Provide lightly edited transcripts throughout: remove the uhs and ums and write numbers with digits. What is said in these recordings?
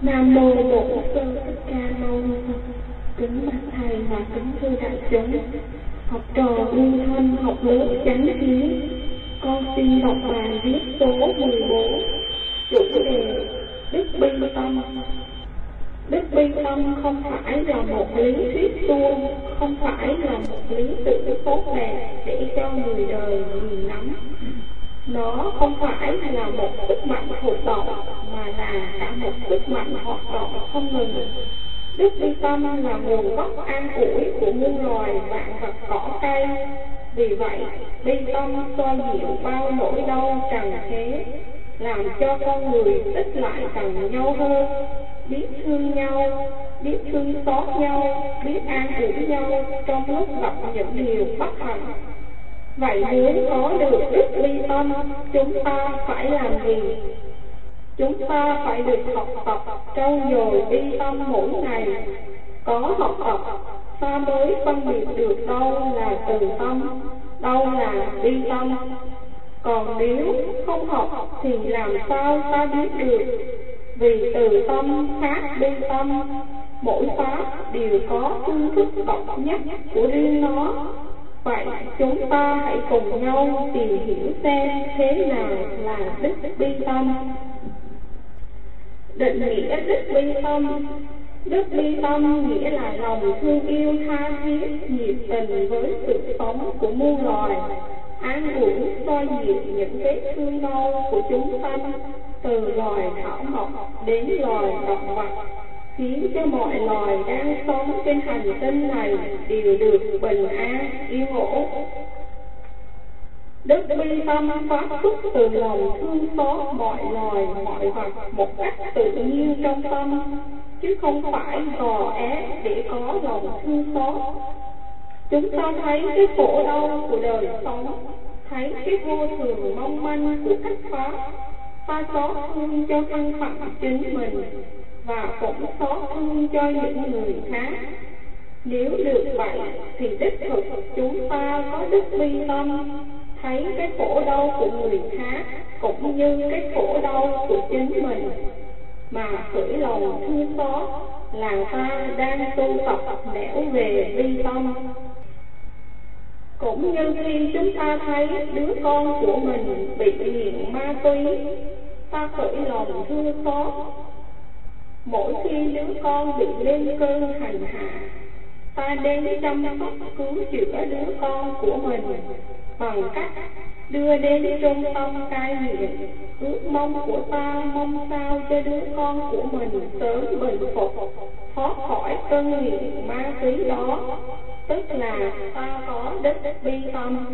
Nam mô Bổn Sư Thích Ca Mâu Ni Phật. Kính bạch thầy và kính thưa đại chúng, học trò nguyên thân học lớp chánh kiến, con xin đọc bài viết số 14, chủ đề đức bi tâm. Đức bi tâm không phải là một lý thuyết suông, không phải là một lý tưởng tốt đẹp để cho người đời nhìn nắm. Nó không phải là một sức mạnh thụ động, mà là cả một sức mạnh hoạt động không ngừng. Đức bi tâm là nguồn gốc an ủi của muôn loài vạn vật cỏ cây. Vì vậy, bi tâm xoa dịu bao nỗi đau trần thế, làm cho con người ít lại gần nhau hơn, biết thương nhau, biết thương xót nhau, biết an ủi nhau trong lúc gặp những điều bất hạnh. Vậy muốn có được đức bi tâm, chúng ta phải làm gì? Chúng ta phải được học tập trau dồi bi tâm mỗi ngày. Có học tập, ta mới phân biệt được đâu là từ tâm, đâu là bi tâm. Còn nếu không học thì làm sao ta biết được? Vì từ tâm khác bi tâm, mỗi pháp đều có phương thức độc nhất của riêng nó. Vậy chúng ta hãy cùng nhau tìm hiểu xem thế nào là đức bi tâm. Định nghĩa đức bi tâm. Đức bi tâm nghĩa là lòng thương yêu tha thiết, nhiệt tình với sự sống của muôn loài, an ủi xoa dịu những vết thương đau của chúng sanh, từ loài thảo mộc đến loài động vật, khiến cho mọi loài đang sống trên hành tinh này đều được bình an, yên ổn. Đức bi tâm phát xuất từ lòng thương xót mọi loài, mọi vật một cách tự nhiên trong tâm, chứ không phải gò ép để có lòng thương xót. Chúng ta thấy cái khổ đau của đời sống, thấy cái vô thường mong manh của cách pháp, ta xót thương cho thân phận chính mình và cũng xót thương cho những người khác. Nếu được vậy thì đích thực chúng ta có đức bi tâm, thấy cái khổ đau của người khác cũng như cái khổ đau của chính mình, mà khởi lòng thương xót là ta đang tu tập nẻo về bi tâm. Cũng như khi chúng ta thấy đứa con của mình bị nghiện ma túy, ta khởi lòng thương xót. Mỗi khi đứa con bị lên cơn hành hạ, ta đến chăm sóc cứu chữa đứa con của mình bằng cách đưa đến trung tâm cai nghiện. Ước mong của ta mong sao cho đứa con của mình sớm bình phục, thoát khỏi cơn nghiện ma túy đó, tức là ta có đức bi tâm.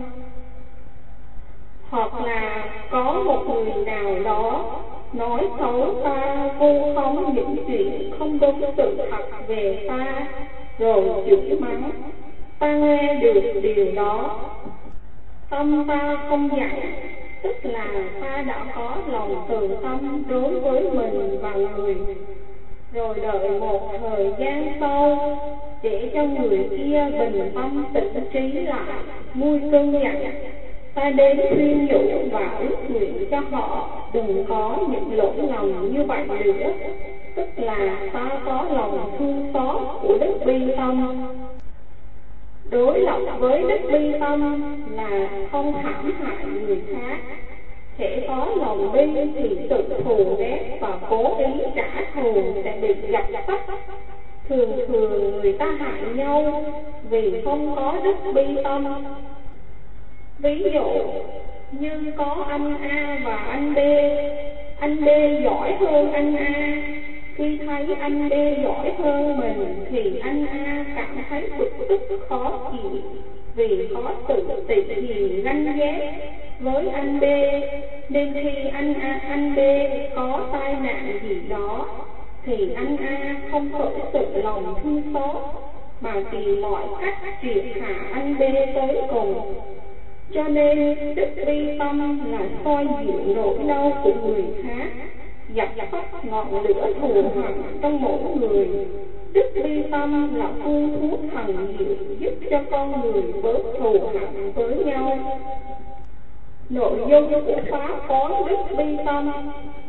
Hoặc là có một người nào đó nói xấu ta, vu khống những chuyện không đúng sự thật về ta, rồi chửi mắng, ta nghe được điều đó, tâm ta không giận, tức là ta đã có lòng từ tâm đối với mình và người. Rồi đợi một thời gian sau, để cho người kia bình tâm tỉnh trí lại, nguôi cơn giận, ta đến khuyên nhủ và ước nguyện cho họ đừng có những lỗi lầm như vậy nữa, tức là ta có lòng thương xót của đức bi tâm. Đối lập với đức bi tâm là không hãm hại người khác. Hễ có lòng bi thì sự thù ghét và cố ý trả thù sẽ bị dập tắt. Thường thường người ta hại nhau vì không có đức bi tâm. Ví dụ như có anh A và anh B giỏi hơn anh A. Khi thấy anh B giỏi hơn mình thì anh A cảm thấy bực tức khó chịu, vì có sự tị hiềm ganh ghét với anh B, nên khi anh B có tai nạn gì đó thì anh A không khởi sự lòng thương xót, mà tìm mọi cách triệt hạ anh B tới cùng. Cho nên đức bi tâm là soi dịu nỗi đau của người khác, dập tắt ngọn lửa thù hằn trong mỗi người. Đức bi tâm là phương thuốc thần diệu giúp cho con người bớt thù hằn với nhau. Nội dung của pháp có đức bi tâm.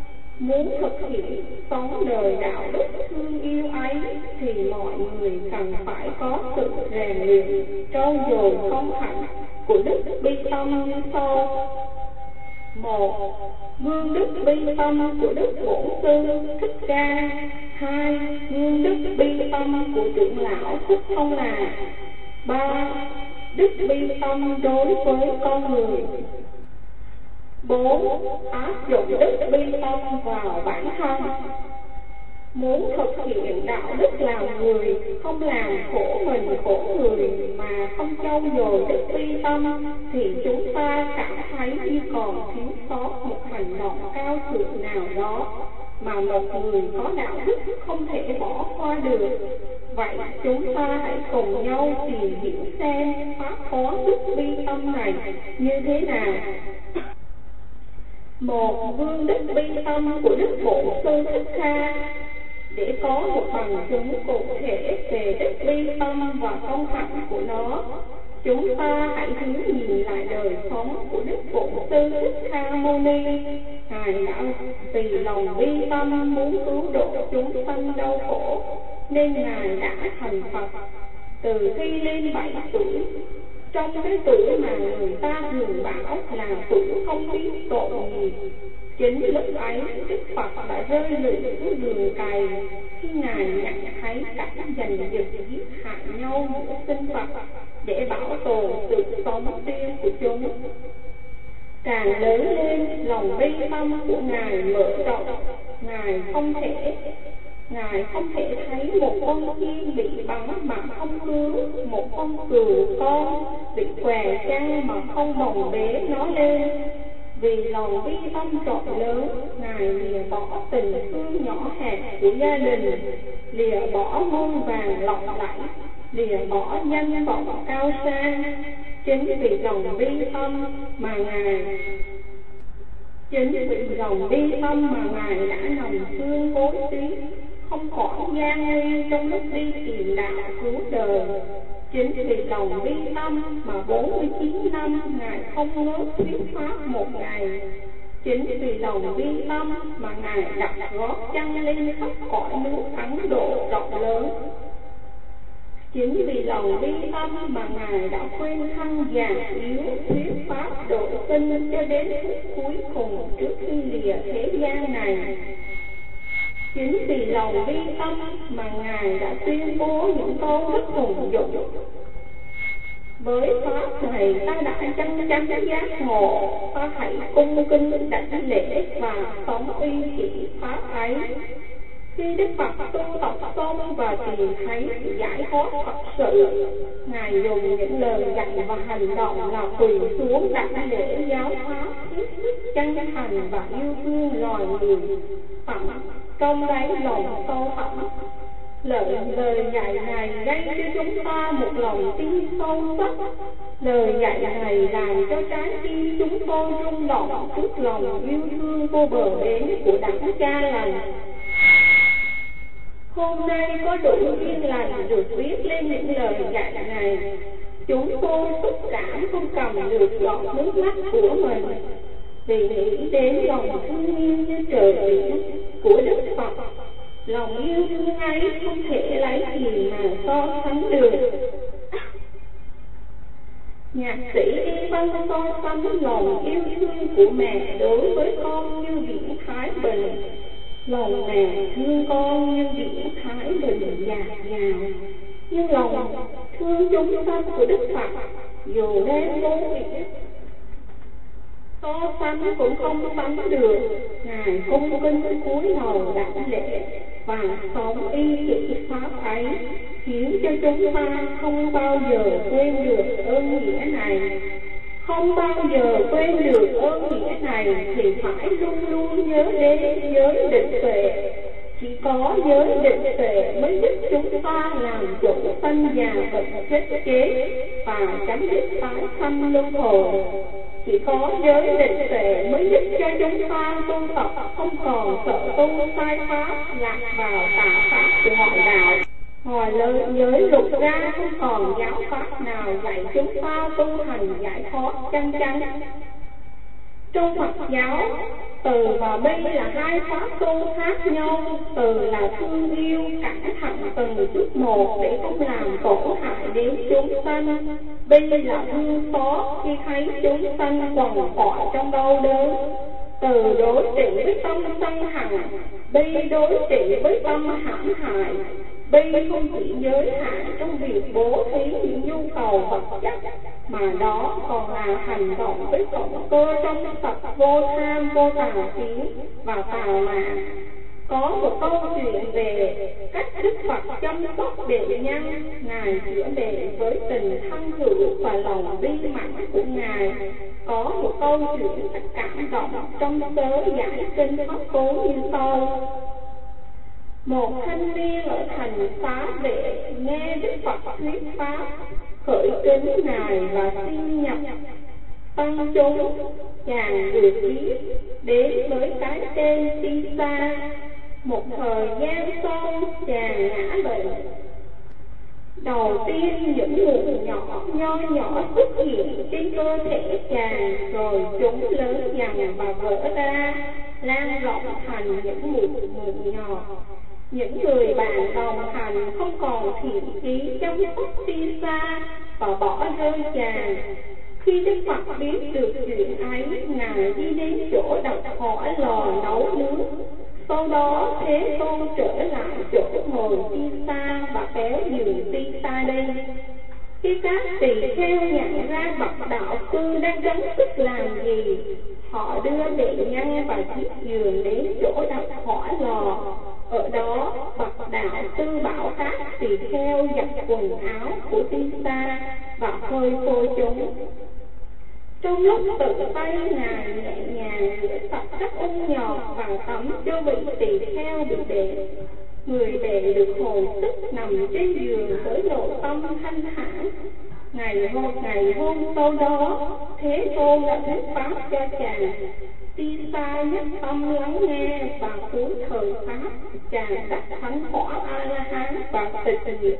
Muốn thực hiện sống đời đạo đức thương yêu ấy thì mọi người cần phải có sự rèn luyện trau dồi công hạnh của đức bi tâm như sau. 1. Gương đức bi tâm của Đức Bổn Sư Thích Ca. 2. Gương đức bi tâm của trưởng lão Thích Thông Là. 3. Đức bi tâm đối với con người. 4. Áp dụng đức bi tâm vào bản thân. Muốn thực hiện đạo đức làm người, không làm khổ mình khổ người mà không trau dồi đức bi tâm, thì chúng ta cảm thấy như còn thiếu sót một hành động cao thượng nào đó mà một người có đạo đức không thể bỏ qua được. Vậy chúng ta hãy cùng nhau tìm hiểu xem pháp có đức bi tâm này như thế nào. 1. Gương đức bi tâm của Đức Bổn Sư Thích Ca. Để có một bằng chứng cụ thể về đức bi tâm và công hạnh của nó, chúng ta hãy thử nhìn lại đời sống của Đức Bổn Sư Thích Ca Mâu Ni. Ngài đã vì lòng bi tâm muốn cứu độ chúng sanh đau khổ nên Ngài đã thành Phật từ khi lên 7 tuổi. Trong cái tuổi mà người ta thường bảo là tuổi không biết tội nghiệp, chính lúc ấy Đức Phật đã rơi lụy xuống đường cày khi Ngài nhận thấy cảnh giành giật giết hại nhau giữa sinh vật để bảo tồn sự sống riêng của chúng. Càng lớn lên, lòng bi tâm của Ngài mở rộng. Ngài không thể thấy một con chim bị bắn mà không cứu, một con cừu con bị què chân mà không bồng bế nó lên. Vì lòng bi tâm rộng lớn, Ngài lìa bỏ tình thương nhỏ hẹp của gia đình, lìa bỏ muôn vàng lộng lẫy, lìa bỏ danh vọng cao sang. Chính vì lòng bi tâm mà Ngài đã nồng thương bối xí, không khỏi gian nguy trong lúc đi tìm đạo cứu đời. Chính vì lòng bi tâm mà 49 năm Ngài không ngớt thuyết pháp một ngày. Chính vì lòng bi tâm mà Ngài đặt gót chân lên khắp cõi nước Ấn Độ rộng lớn. Chính vì lòng bi tâm mà Ngài đã quên thân già yếu thuyết pháp độ sinh cho đến phút cuối cùng trước khi lìa thế gian này. Chính vì lòng bi tâm mà Ngài đã tuyên bố những câu rất hùng dũng: với pháp này ta đã chân chánh giác ngộ, ta hãy cung kính đảnh lễ và sống y chỉ pháp ấy. Khi Đức Phật tu tập xong và tìm thấy sự giải thoát thật sự, Ngài dùng những lời dạy và hành động là quỳ xuống đảnh lễ giáo pháp thiết sức chân thành và yêu thương loài người, tận trong đáy lòng sâu thẳm. Lời dạy này gây cho chúng ta một lòng tin sâu sắc. Lời dạy này làm cho trái tim chúng tôi rung động trước lòng yêu thương vô bờ bến của Đấng Cha Lành. Hôm nay có đủ duyên lành được viết lên những lời dạy này, chúng tôi xúc cảm không cầm được giọt nước mắt của mình, vì nghĩ đến lòng thương yêu như trời biển của Đức Phật. Lòng yêu thương ấy không thể lấy gì mà so sánh được. Nhạc sĩ Y Văn so sánh lòng yêu thương của mẹ đối với con như biển Thái Bình. Lòng mẹ thương con như biển Thái Bình dạt dào, nhưng lòng thương chúng sanh của Đức Phật dù đến vô biển, so sánh cũng không sánh được. Ngài cung kính cúi đầu đảnh lễ và sống y chỉ pháp ấy, khiến cho chúng ta không bao giờ quên được ơn nghĩa này. Không bao giờ quên được ơn nghĩa này thì phải luôn luôn nhớ đến giới định tuệ. Chỉ có giới định tuệ mới giúp chúng ta làm chủ sanh già bệnh chết chế và chấm dứt tái sanh luân hồi. Chỉ có giới định tuệ mới giúp cho chúng ta tu tập không còn sợ tu sai pháp, lạc vào tà pháp của ngoại đạo. Ngoài giới luật ra không còn giáo pháp nào dạy chúng ta tu hành giải thoát chân chánh. Trong Phật giáo, từ và bi là hai pháp tu khác nhau. Từ là thương yêu, cẩn thận từng chút một để không làm tổn hại đến chúng sanh. Bi là thương xót khi thấy chúng sanh quằn quại trong đau đớn. Từ đối trị với tâm sân hận, bi đối trị với tâm hãm hại. Bi không chỉ giới hạn trong việc bố thí những nhu cầu vật chất, mà đó còn là hành động với động cơ trong sạch vô tham, vô tà kiến và tà mạn. Có một câu chuyện về cách Đức Phật chăm sóc đệ nhân. Ngài chữa đệ với tình thân hữu và lòng bi mẫn của Ngài. Có một câu chuyện rất cảm động trong sớ giải kinh Pháp Cú như sau. Một thanh niên ở thành Xá Vệ nghe Đức Phật thuyết pháp, khởi kính Ngài và xin nhập tăng chúng. Chàng được biết đến với cái tên Tisa. Một thời gian sau, chàng ngã bệnh. Đầu tiên những mụn nho nhỏ xuất hiện trên cơ thể chàng, rồi chúng lớn dần và vỡ ra, lan rộng thành những mụn nhỏ. Những người bạn đồng hành không còn thiện chí chăm sóc Tisa và bỏ rơi chàng. Khi Đức Phật biết được chuyện ấy, Ngài đi đến chỗ đặt hỏa lò nấu nướng. Sau đó Thế Tôn trở lại chỗ ngồi Tisa và kéo giường Tisa đi. Khi các tỳ kheo nhận ra bậc đạo sư đang gắng sức làm gì, họ đưa đệ nhân và chiếc giường đến chỗ đặt hỏa lò. Ở đó, bậc đạo sư bảo các tỳ kheo giặt quần áo của Tisa và phơi khô chúng. Trong lúc tự tay Ngài nhẹ nhàng rửa sạch các ung nhọt và tắm cho vị tỳ kheo bị đệ. Người đệ được hồi sức nằm trên giường với nội tâm thanh thản. Ngày hôm sau đó, Thế Tôn đã thuyết pháp cho chàng. Tisa nhất tâm lắng nghe và cuối thời pháp, chàng đắc thánh quả A-la-hán và tịch diệt.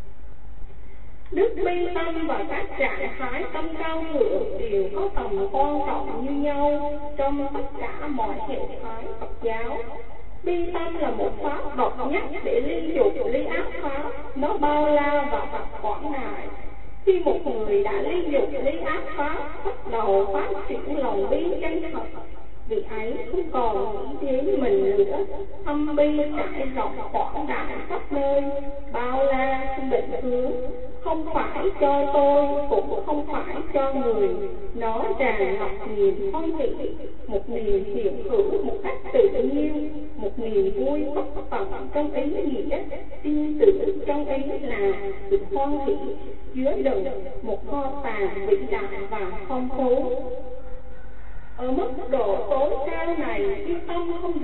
Đức bi tâm và các trạng thái tâm cao thượng đều có tầm quan trọng như nhau trong tất cả mọi hệ phái Phật giáo. Bi tâm là một pháp độc nhất để ly dục, ly ác pháp. Nó bao la và tập quảng đại. Khi một người đã ly dục, ly ác pháp, bắt đầu phát triển lòng bi chân thật, vị ấy không còn nghĩ đến mình nữa. Tâm bi trải rộng quảng đại khắp nơi, bao la, định hướng, không phải cho tôi, cũng không phải cho người. Nó tràn ngập niềm phong thị, một niềm hiện hữu một cách tự nhiên, một niềm vui bất tận trong ý nghĩa, tin tưởng trong ý là sự phong thị, chứa đựng một kho tàng vĩ đại và phong phú. Ở mức độ tối cao này, cái tâm không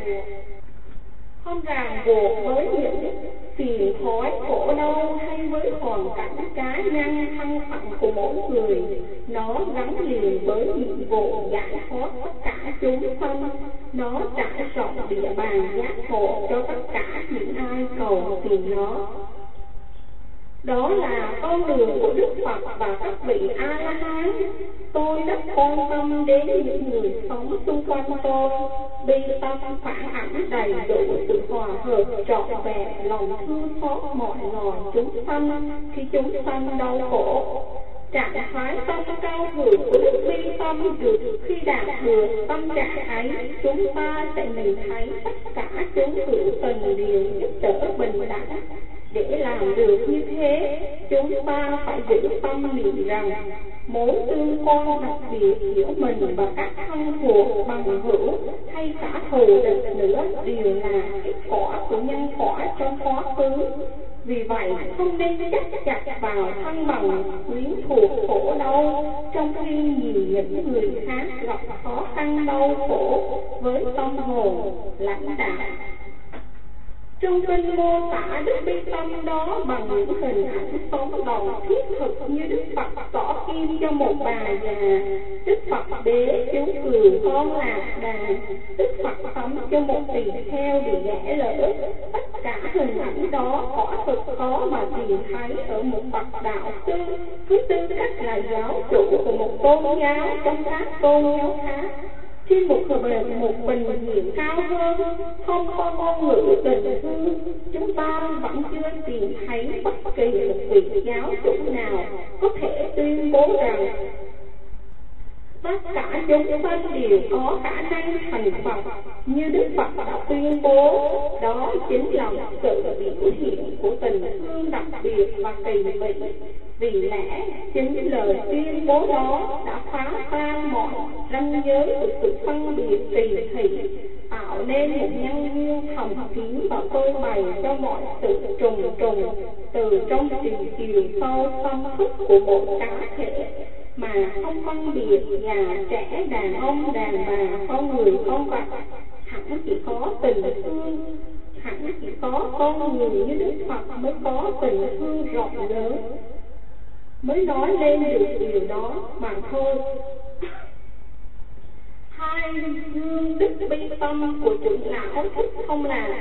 ràng buộc với những phiền toái khổ đau hay với hoàn cảnh cá nhân thân phận của mỗi người. Nó gắn liền với nhiệm vụ giải thoát tất cả chúng sanh. Nó trải rộng địa bàn giác ngộ cho tất cả những ai cầu tìm nó. Đó là con đường của Đức Phật và các vị A-la-hán. Tôi rất quan tâm đến những người sống xung quanh tôi. Bi tâm phản ảnh đầy đủ sự hòa hợp trọn vẹn lòng thương xót mọi loài chúng sanh khi chúng sanh đau khổ. Trạng thái tâm cao thượng của đức bi tâm được khi đạt được tâm trạng ấy, chúng ta sẽ nhìn thấy tất cả chúng hữu tình đều giúp đỡ bình đẳng. Để làm được như thế, chúng ta phải giữ tâm niệm rằng mối tương quan đặc biệt giữa mình và các thân thuộc, bằng hữu hay cả thù địch nữa đều là kết quả của nhân quả trong quá khứ. Vì vậy, không nên chấp chặt vào thân bằng quyến thuộc khổ đau, trong khi nhìn những người khác gặp khó khăn đau khổ với tâm hồn lãnh đạo. Trong kinh mô tả đức bi tâm đó bằng những hình ảnh sống động thiết thực như Đức Phật xỏ kim cho một bà già, Đức Phật bế chú cừu con lạc đàn, Đức Phật tắm cho một tỳ kheo bị gãy lỡ. Tất cả hình ảnh đó quả thực khó mà tìm thấy ở một bậc đạo sư với tư cách là giáo chủ của một tôn giáo trong các tôn giáo khác. Trên một bình diện cao hơn, không có ngôn ngữ tình thương, chúng ta vẫn chưa tìm thấy bất kỳ một vị giáo chủ nào có thể tuyên bố rằng tất cả chúng sanh đều có khả năng thành Phật như Đức Phật đã tuyên bố. Đó chính là một sự biểu hiện của tình thương đặc biệt và kỳ vị. Vì lẽ chính lời tuyên bố đó đã phá tan mọi ranh giới của sự phân biệt kỳ thị, tạo nên một nhân duyên thầm kín và phơi bày cho mọi sự trùng trùng từ trong chiều sâu tâm thức của một cá thể mà không phân biệt già trẻ, đàn ông đàn bà, con người con vật. Hẳn chỉ có tình thương, hẳn chỉ có con người như Đức Phật mới có tình thương rộng lớn, mới nói lên được điều đó mà thôi. Hai gương đức bi tâm của trưởng lão Thích Thông Lạc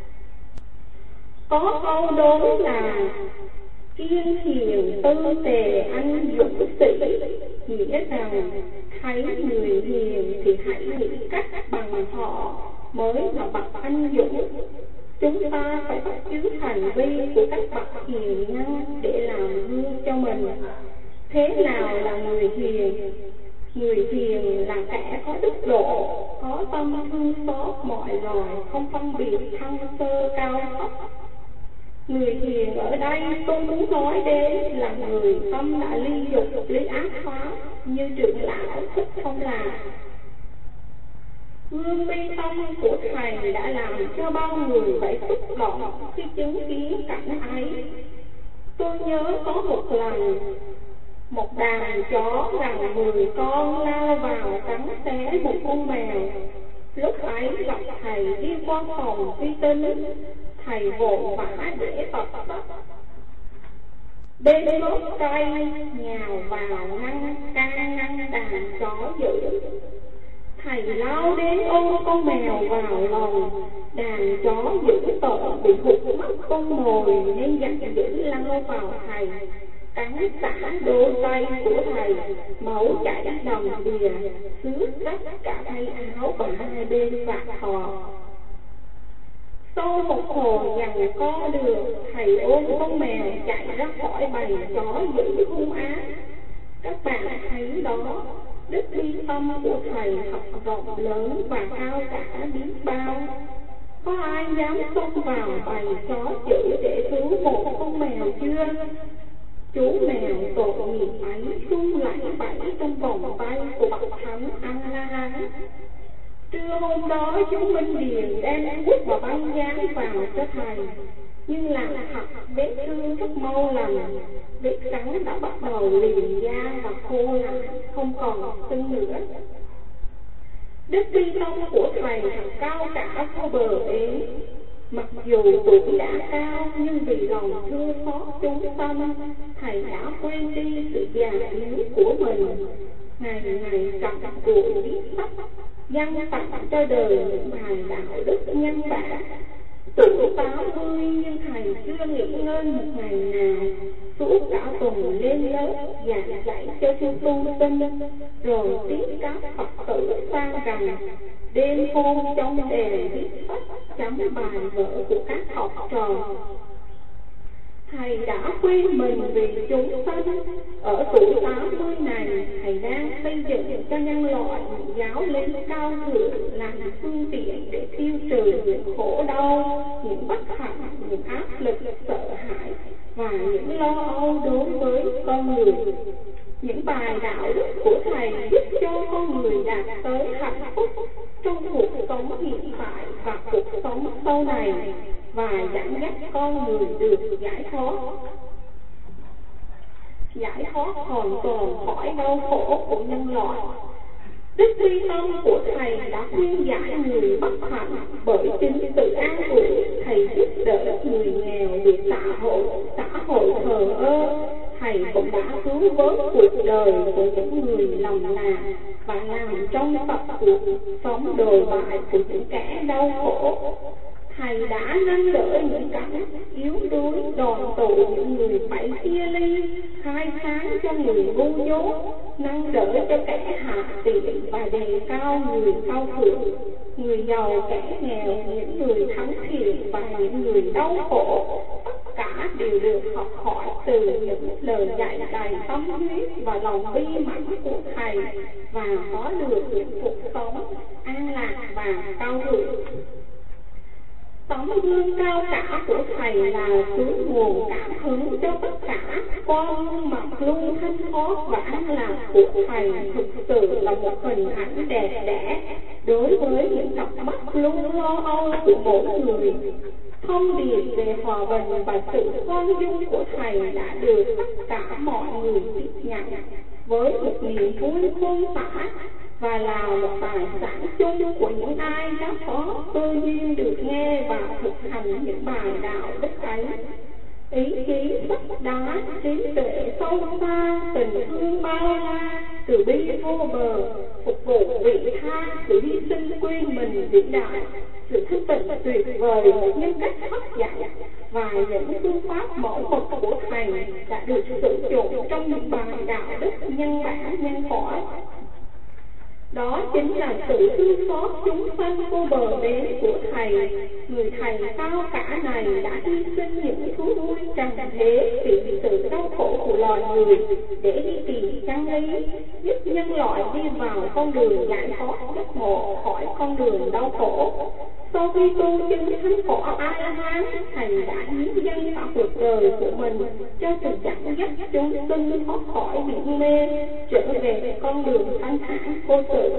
có câu đối là kiên hiền tư tề anh dũng sĩ, nghĩa rằng thấy người hiền thì hãy nghĩ cách bằng họ mới là bậc anh dũng. Chúng ta phải bắt chước hành vi của các bậc hiền nhân để làm gương cho mình. Thế nào là người hiền? Người hiền là kẻ có đức độ, có tâm thương xót mọi loài, không phân biệt thăng sơ cao thấp. Người hiền ở đây tôi muốn nói đến là người tâm đã ly dục, ly ác pháp như trưởng lão Thích Thông Lạc. Gương bi tâm của thầy đã làm cho bao người phải xúc động khi chứng kiến cảnh ấy. Tôi nhớ có một lần, một đàn chó gần 10 con lao vào cắn xé một con mèo. Lúc ấy gặp thầy đi qua phòng vi tinh, thầy vội vã để tập bên gốc cây nhào vào ngăn đàn chó dữ. Thầy lao đến ôm con mèo vào lòng. Đàn chó dữ tợn bị hụt mất con mồi nên giận dữ lao vào thầy, cắn xả đôi tay của thầy, máu chảy đầm đìa, xước rách cả tay áo và hai bên vạt thò. Sau một hồi giằng co được, thầy ôm con mèo chạy ra khỏi bầy chó dữ hung ác. Các bạn thấy đó, đức bi tâm của thầy thật rộng lớn và cao cả biết bao. Có ai dám xông vào bầy chó dữ để cứu một con mèo chưa? Chú mèo tội nghiệp ấy run lẩy bẩy trong vòng tay của bậc thánh A-la-hán. Trưa hôm đó chúng Minh Điền đem thuốc và băng dán vào cho thầy, nhưng làm thật vết thương rất mau lành. Vết cắn đã bắt đầu liền da và khô lại, không còn sưng nữa. Đức bi tâm của thầy thật cao cả vô bờ bến. Mặc dù tuổi đã cao nhưng vì lòng thương xót chúng sanh, thầy đã quên đi sự già yếu của mình. Ngày ngày cặm cụi viết sách, dâng tặng cho đời những bài đạo đức nhân bản. Tuổi 80 nhưng thầy chưa nghỉ ngơi một ngày nào, suốt cả tuần lên lớp giảng dạy cho sư tu sinh, rồi tiếp các Phật tử sang rằng đêm hôm trong đèn viết sách chấm bài vở của các học trò. Thầy đã quên mình vì chúng sanh. Ở tuổi 80 này, thầy đang xây dựng cho nhân loại một giáo lý cao thượng làm phương tiện để tiêu trừ những khổ đau, những bất hạnh, những áp lực, sợ hãi và những lo âu đối với con người. Những bài đạo đức của thầy giúp cho con người đạt tới hạnh phúc trong cuộc sống hiện tại và cuộc sống sau này, và dẫn dắt con người được giải thoát hoàn toàn khỏi đau khổ của nhân loại. Đức bi tâm của Thầy đã khuyên giải người bất hạnh, bởi chính sự an ủi Thầy giúp đỡ người nghèo bị xã hội thờ ơ. Thầy cũng đã cứu vớt cuộc đời của những người lầm lạc và làm trong sạch cuộc sống đồi bại của những kẻ đau khổ. Thầy đã nâng đỡ những cảnh yếu đuối, đoàn tụ những người phải chia ly, khai sáng cho người ngu dốt, nâng đỡ cho kẻ hạ tiện và đề cao người cao thượng, người giàu kẻ nghèo, những người thánh thiện và những người đau khổ. Tất cả đều được học hỏi từ những lời dạy đầy tâm huyết và lòng bi mẫn của Thầy, và có được những cuộc sống an lạc và cao thượng. Tấm gương cao cả của Thầy là suối nguồn cảm hứng cho tất cả. Con mặt luôn thanh thoát và an lạc của Thầy thực sự là một hình ảnh đẹp đẽ đối với những cặp mắt luôn lo âu của mỗi người. Thông điệp về hòa bình và sự khoan dung của Thầy đã được tất cả mọi người tiếp nhận với một niềm vui khôn tả, và là một tài sản chung của những ai đã có cơ duyên được nghe và thực hành những bài đạo đức ấy. Ý chí sắt đá, trí tuệ sâu xa, tình thương bao la, từ bi vô bờ, phục vụ vị tha, sự hy sinh quên mình vĩ đại, sự thức tỉnh tuyệt vời, một nhân cách hấp dẫn, và những phương pháp mẫu mực của Thầy đã được sử dụng trong những bài đạo đức nhân bản nhân quả. Đó chính là sự thương xót chúng sanh vô bờ bến của Thầy. Người Thầy cao cả này đã hy sinh những thú vui trần thế vì sự đau khổ của loài người để đi tìm chân lý, giúp nhân loại đi vào con đường giải thoát giác ngộ khỏi con đường đau khổ. Sau khi tu chứng thánh quả A-la-hán, Thầy đã hiến dâng cả cuộc đời của mình cho sự dẫn dắt chúng sinh thoát khỏi biển mê, trở về con đường thanh thản vô sự.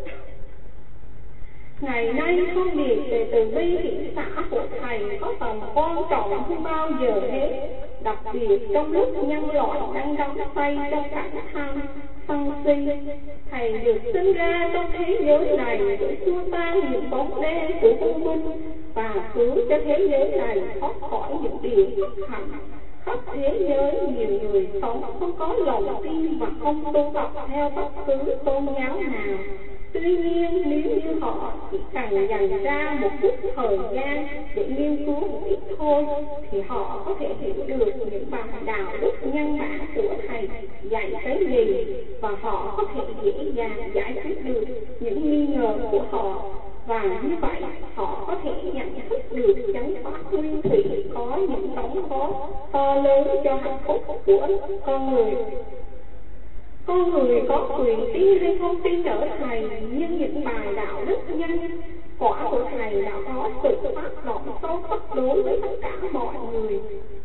Ngày nay thông điệp về từ bi hỷ xã của Thầy có tầm quan trọng hơn bao giờ hết, đặc biệt trong lúc nhân loại đang đắm say trong cảnh tham sân si. Thầy được sinh ra trong thế giới này để xua tan những bóng đen của vô minh và cứu cho thế giới này thoát khỏi những điều bất hạnh. Khắp thế giới nhiều người sống không có lòng tin và không tu tập theo bất cứ tôn giáo nào. Tuy nhiên, nếu như họ chỉ cần dành ra một chút thời gian để nghiên cứu một ít thôi, thì họ có thể hiểu được những bài đạo đức nhân bản của Thầy dạy cái gì, và họ có thể dễ dàng giải quyết được những nghi ngờ của họ. Và như vậy, họ có thể nhận thức được chánh pháp nguyên thủy có những đóng góp to lớn cho hạnh phúc của con người. Con người có quyền tin hay không tin ở Thầy, nhưng những bài đạo đức nhân quả của Thầy đã có sự tác động sâu sắc đối với tất cả mọi người.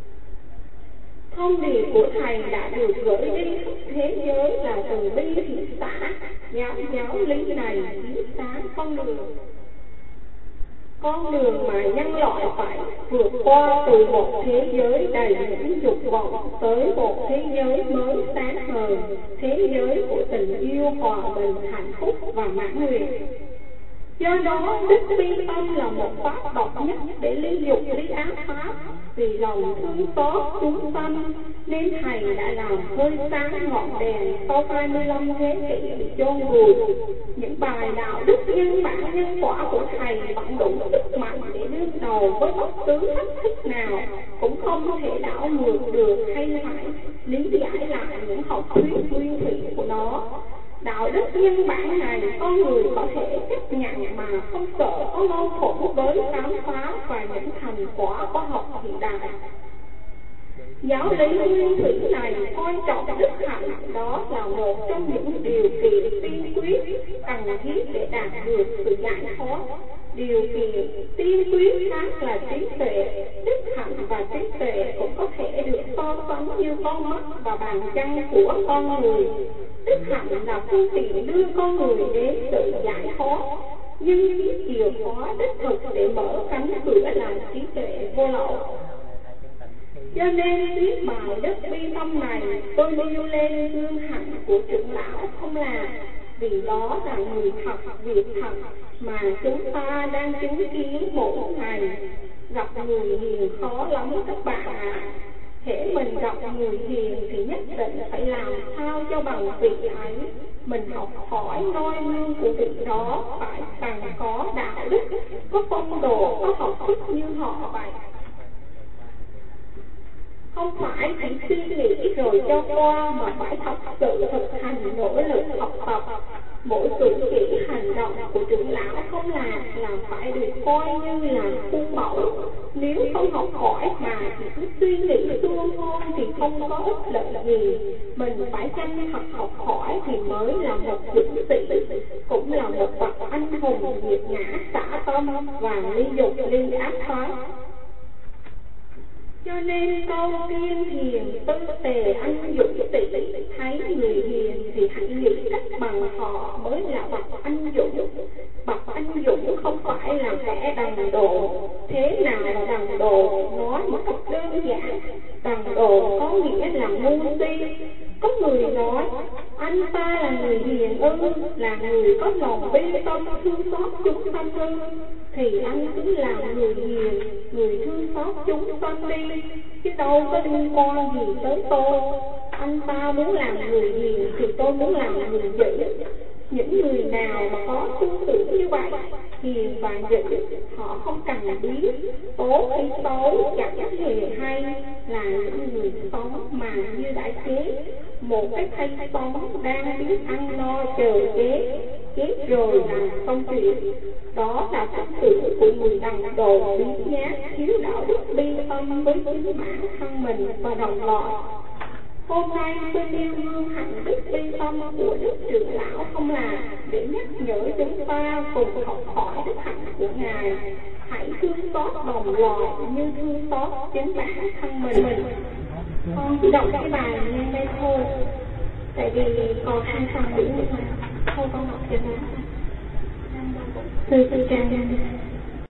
Thông điệp của Thầy đã được gửi đi khắp thế giới là từ bi hỷ xã, giáo lý này chiếu sáng con đường mà nhân loại phải vượt qua từ một thế giới đầy những dục vọng tới một thế giới mới sáng ngời, thế giới của tình yêu, hòa bình, hạnh phúc và mãn nguyện. Do đó, đức bi tâm là một pháp độc nhất để ly dục ly ác pháp. Vì lòng thương xót chúng sanh nên Thầy đã làm hơi sáng ngọn đèn sau 25 thế kỷ bị chôn vùi. Những bài đạo đức nhân bản nhân quả của Thầy vẫn đủ sức mạnh để đương đầu với bất cứ thách thức nào, cũng không thể đảo ngược được hay phải lý giải lại những học thuyết nguyên thủy của nó. Đạo đức nhân bản này con người có thể chấp nhận mà không sợ có mâu thuẫn với khám phá và những thành quả khoa học hiện đại. Giáo lý nguyên thủy này coi trọng đức hạnh, đó là một trong những điều kiện tiên quyết cần thiết để đạt được sự giải thoát. Điều kiện tiên quyết khác là trí tuệ. Đức hạnh và trí tuệ cũng có thể được so sánh như con mắt và bàn chân của con người. Đức hạnh là phương tiện đưa con người đến sự giải thoát, nhưng chiếc chìa khóa đích thực để mở cánh cửa là trí tuệ vô lậu. Cho nên viết bài đức bi tâm này, tôi nêu lên gương hạnh của trưởng lão không là vì đó là người thật, việc thật mà chúng ta đang chứng kiến mỗi ngày. Gặp người hiền khó lắm các bạn ạ. Hễ mình gặp người hiền thì nhất định phải làm sao cho bằng vị ấy. Mình học hỏi noi gương của vị đó, phải cần có đạo đức, có phong độ, có học thức như họ vậy. Không phải chỉ suy nghĩ rồi cho qua, mà phải thật sự thực hành nỗ lực học tập. Mỗi cử chỉ hành động của trưởng lão không làm là phải được coi như là khuôn mẫu. Nếu không học hỏi mà chỉ cứ suy nghĩ suông ngôn thì không có ích lợi gì. Mình phải chân thật học hỏi thì mới là một dũng sĩ, cũng là một bậc anh hùng diệt ngã xả tâm và ly dục ly ác pháp. Cho nên câu tiên hiền tư tề anh dũng sĩ, thấy người hiền thì hãy nghĩ cách bằng họ mới là bậc anh dũng. Bậc anh dũng không phải là kẻ đần độ. Thế nào là đần độ? Nói một cách đơn giản, đần độ có nghĩa là ngu si. Có người nói anh ta là người hiền ư, là người có lòng bi tâm thương xót chúng sanh ư, thì anh cứ làm người hiền, người thương xót chúng sanh đi, chứ đâu có liên quan gì tới tôi. Anh ta muốn làm người hiền thì tôi muốn làm người dữ. Những người nào mà có tư tưởng như vậy, hiền và dữ, họ không cần biết tốt hay xấu, chẳng hề hay, là những người sống mà như đã chết. Một cái cây sống đang biết ăn no chờ chết, chết rồi là xong chuyện. Đó là thực sự của người đần đồ bí nhát, thiếu đạo đức bi tâm với chính bản thân mình và đồng loại. Hôm nay tôi nêu gương hạnh đức bi tâm của Đức Trưởng Lão không là để nhắc nhở chúng ta cùng học hỏi đức hạnh của Ngài. Hãy thương xót đồng loại như thương xót chính bản thân mình. Con chỉ đọc cái bài ngang đây thôi, tại vì còn 2 phần nữa mà. Thôi con đọc cho nó. Từ từ trang